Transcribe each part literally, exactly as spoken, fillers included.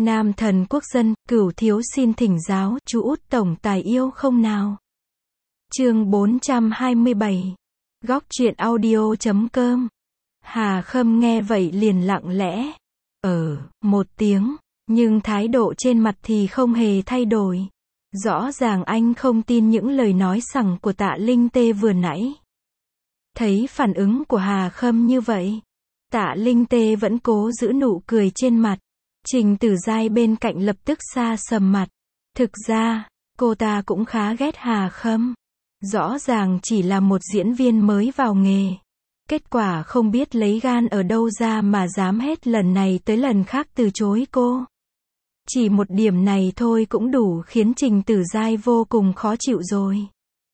Nam thần quốc dân, cửu thiếu xin thỉnh giáo, chú út tổng tài yêu không nào? Chương bốn trăm hai mươi bảy. Góc truyện audio chấm com. Hà Khâm nghe vậy liền lặng lẽ. Ờ, một tiếng, nhưng thái độ trên mặt thì không hề thay đổi. Rõ ràng anh không tin những lời nói sằng của Tạ Linh Tê vừa nãy. Thấy phản ứng của Hà Khâm như vậy, Tạ Linh Tê vẫn cố giữ nụ cười trên mặt. Trình Tử Giai bên cạnh lập tức xa sầm mặt. Thực ra, cô ta cũng khá ghét Hà Khâm. Rõ ràng chỉ là một diễn viên mới vào nghề. Kết quả không biết lấy gan ở đâu ra mà dám hết lần này tới lần khác từ chối cô. Chỉ một điểm này thôi cũng đủ khiến Trình Tử Giai vô cùng khó chịu rồi.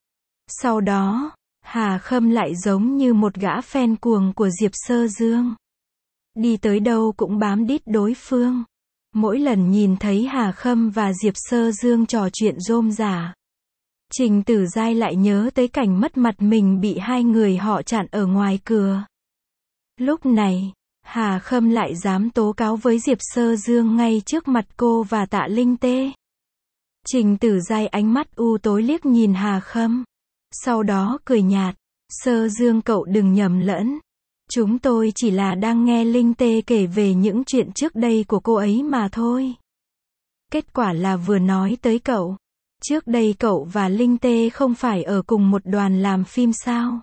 Sau đó, Hà Khâm lại giống như một gã fan cuồng của Diệp Sơ Dương. Đi tới đâu cũng bám đít đối phương. Mỗi lần nhìn thấy Hà Khâm và Diệp Sơ Dương trò chuyện rôm rả, Trình Tử Giai lại nhớ tới cảnh mất mặt mình bị hai người họ chặn ở ngoài cửa. Lúc này, Hà Khâm lại dám tố cáo với Diệp Sơ Dương ngay trước mặt cô và Tạ Linh Tê. Trình Tử Giai ánh mắt u tối liếc nhìn Hà Khâm. Sau đó cười nhạt. Sơ Dương cậu đừng nhầm lẫn. Chúng tôi chỉ là đang nghe Linh Tê kể về những chuyện trước đây của cô ấy mà thôi. Kết quả là vừa nói tới cậu. Trước đây cậu và Linh Tê không phải ở cùng một đoàn làm phim sao?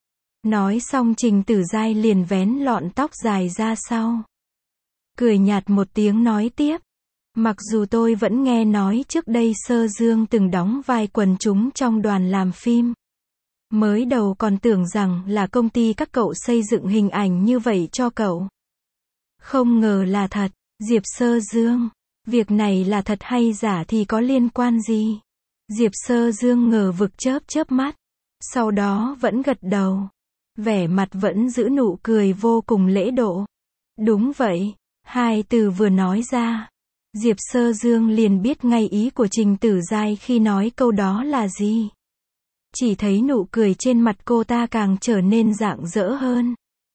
Nói xong Trình Tử Giai liền vén lọn tóc dài ra sau. Cười nhạt một tiếng nói tiếp. Mặc dù tôi vẫn nghe nói trước đây Sơ Dương từng đóng vai quần chúng trong đoàn làm phim. Mới đầu còn tưởng rằng là công ty các cậu xây dựng hình ảnh như vậy cho cậu. Không ngờ là thật. Diệp Sơ Dương. Việc này là thật hay giả thì có liên quan gì? Diệp Sơ Dương ngờ vực chớp chớp mắt. Sau đó vẫn gật đầu. Vẻ mặt vẫn giữ nụ cười vô cùng lễ độ. Đúng vậy. Hai từ vừa nói ra, Diệp Sơ Dương liền biết ngay ý của Trình Tử Giai khi nói câu đó là gì. Chỉ thấy nụ cười trên mặt cô ta càng trở nên rạng rỡ hơn.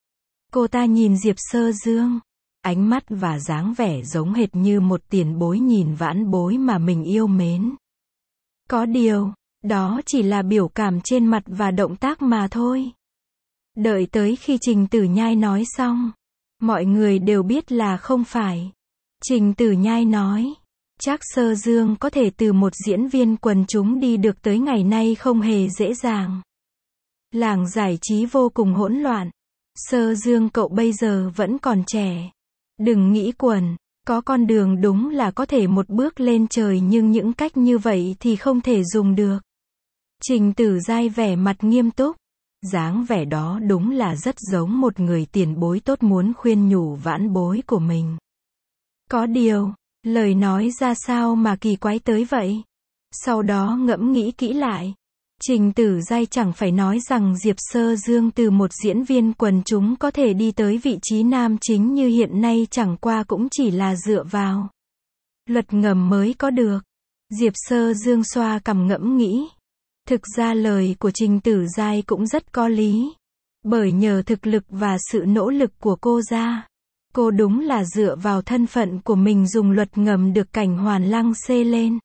Cô ta nhìn Diệp Sơ Dương. Ánh mắt và dáng vẻ giống hệt như một tiền bối nhìn vãn bối mà mình yêu mến. Có điều, đó chỉ là biểu cảm trên mặt và động tác mà thôi. Đợi tới khi Trình Tử Nhai nói xong, mọi người đều biết là không phải. Trình Tử Nhai nói, chắc Sơ Dương có thể từ một diễn viên quần chúng đi được tới ngày nay không hề dễ dàng. Làng giải trí vô cùng hỗn loạn. Sơ Dương cậu bây giờ vẫn còn trẻ. Đừng nghĩ quần, có con đường đúng là có thể một bước lên trời nhưng những cách như vậy thì không thể dùng được. Trình Tử Giai vẻ mặt nghiêm túc. Dáng vẻ đó đúng là rất giống một người tiền bối tốt muốn khuyên nhủ vãn bối của mình. Có điều, lời nói ra sao mà kỳ quái tới vậy? Sau đó ngẫm nghĩ kỹ lại. Trình Tử Giai chẳng phải nói rằng Diệp Sơ Dương từ một diễn viên quần chúng có thể đi tới vị trí nam chính như hiện nay chẳng qua cũng chỉ là dựa vào luật ngầm mới có được. Diệp Sơ Dương xoa cằm ngẫm nghĩ. Thực ra lời của Trình Tử Giai cũng rất có lý. Bởi nhờ thực lực và sự nỗ lực của cô ra, cô đúng là dựa vào thân phận của mình dùng luật ngầm được cảnh Hoàn Lăng xê lên.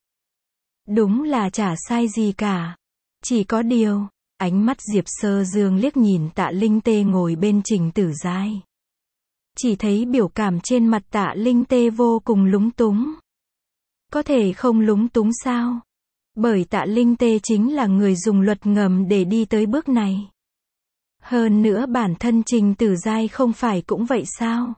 Đúng là chả sai gì cả. Chỉ có điều, ánh mắt Diệp Sơ Dương liếc nhìn Tạ Linh Tê ngồi bên Trình Tử Giai. Chỉ thấy biểu cảm trên mặt Tạ Linh Tê vô cùng lúng túng. Có thể không lúng túng sao? Bởi Tạ Linh Tê chính là người dùng luật ngầm để đi tới bước này. Hơn nữa bản thân Trình Tử Giai không phải cũng vậy sao?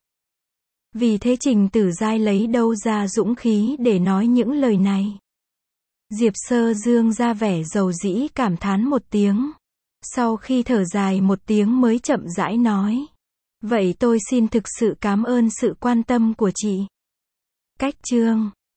Vì thế Trình Tử Giai lấy đâu ra dũng khí để nói những lời này? Diệp Sơ Dương ra vẻ dầu dĩ cảm thán một tiếng. Sau khi thở dài một tiếng mới chậm rãi nói. Vậy tôi xin thực sự cảm ơn sự quan tâm của chị. Cách chương